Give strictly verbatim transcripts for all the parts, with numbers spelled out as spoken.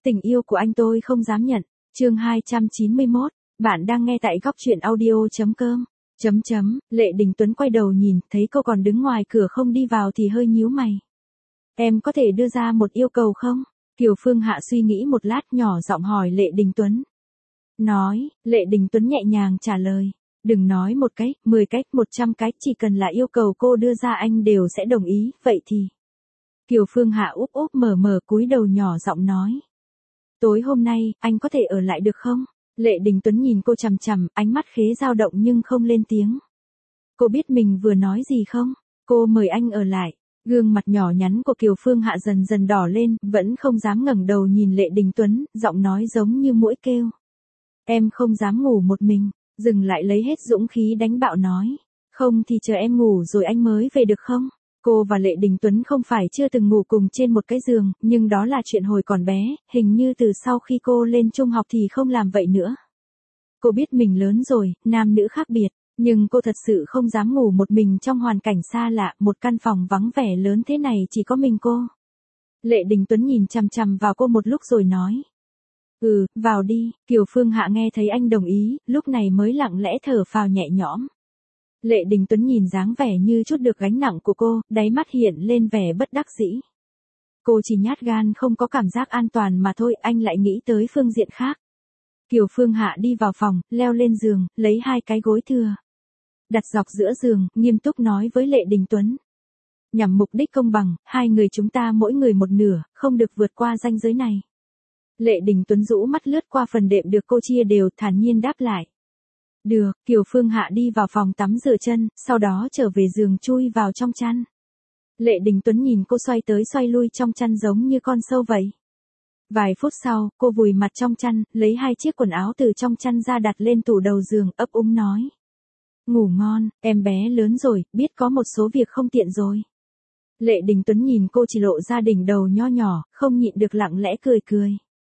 Tình yêu của anh tôi không dám nhận. Chương hai trăm chín mươi mốt, bạn đang nghe tại góc truyện audio chấm com. Chấm chấm, Lệ Đình Tuấn quay đầu nhìn, thấy cô còn đứng ngoài cửa không đi vào thì hơi nhíu mày. Em có thể đưa ra một yêu cầu không? Kiều Phương Hạ suy nghĩ một lát nhỏ giọng hỏi Lệ Đình Tuấn. Nói, Lệ Đình Tuấn nhẹ nhàng trả lời. Đừng nói một cái, mười cái, một trăm cái, chỉ cần là yêu cầu cô đưa ra anh đều sẽ đồng ý, vậy thì. Kiều Phương Hạ úp úp mở mở cúi đầu nhỏ giọng nói. Tối hôm nay, anh có thể ở lại được không? Lệ Đình Tuấn nhìn cô chằm chằm, ánh mắt khế dao động nhưng không lên tiếng. Cô biết mình vừa nói gì không? Cô mời anh ở lại. Gương mặt nhỏ nhắn của Kiều Phương Hạ dần dần đỏ lên, vẫn không dám ngẩng đầu nhìn Lệ Đình Tuấn, giọng nói giống như muỗi kêu. Em không dám ngủ một mình, dừng lại lấy hết dũng khí đánh bạo nói. Không thì chờ em ngủ rồi anh mới về được không? Cô và Lệ Đình Tuấn không phải chưa từng ngủ cùng trên một cái giường, nhưng đó là chuyện hồi còn bé, hình như từ sau khi cô lên trung học thì không làm vậy nữa. Cô biết mình lớn rồi, nam nữ khác biệt, nhưng cô thật sự không dám ngủ một mình trong hoàn cảnh xa lạ, một căn phòng vắng vẻ lớn thế này chỉ có mình cô. Lệ Đình Tuấn nhìn chằm chằm vào cô một lúc rồi nói. Ừ, vào đi. Kiều Phương Hạ nghe thấy anh đồng ý, lúc này mới lặng lẽ thở phào nhẹ nhõm. Lệ Đình Tuấn nhìn dáng vẻ như chút được gánh nặng của cô, đáy mắt hiện lên vẻ bất đắc dĩ. Cô chỉ nhát gan không có cảm giác an toàn mà thôi, anh lại nghĩ tới phương diện khác. Kiều Phương Hạ đi vào phòng, leo lên giường, lấy hai cái gối thừa. Đặt dọc giữa giường, nghiêm túc nói với Lệ Đình Tuấn. Nhằm mục đích công bằng, hai người chúng ta mỗi người một nửa, không được vượt qua ranh giới này. Lệ Đình Tuấn rũ mắt lướt qua phần đệm được cô chia đều, thản nhiên đáp lại. Được, Kiều Phương Hạ đi vào phòng tắm rửa chân, sau đó trở về giường chui vào trong chăn. Lệ Đình Tuấn nhìn cô xoay tới xoay lui trong chăn giống như con sâu vậy. Vài phút sau, cô vùi mặt trong chăn, lấy hai chiếc quần áo từ trong chăn ra đặt lên tủ đầu giường, ấp úng nói. Ngủ ngon, em bé lớn rồi, biết có một số việc không tiện rồi. Lệ Đình Tuấn nhìn cô chỉ lộ ra đỉnh đầu nho nhỏ, không nhịn được lặng lẽ cười cười.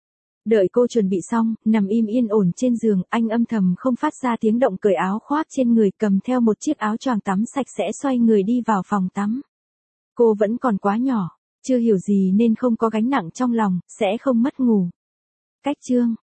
Đợi cô chuẩn bị xong, nằm im yên ổn trên giường, anh âm thầm không phát ra tiếng động cởi áo khoác trên người, cầm theo một chiếc áo choàng tắm sạch sẽ xoay người đi vào phòng tắm. Cô vẫn còn quá nhỏ, chưa hiểu gì nên không có gánh nặng trong lòng, sẽ không mất ngủ. Cách chương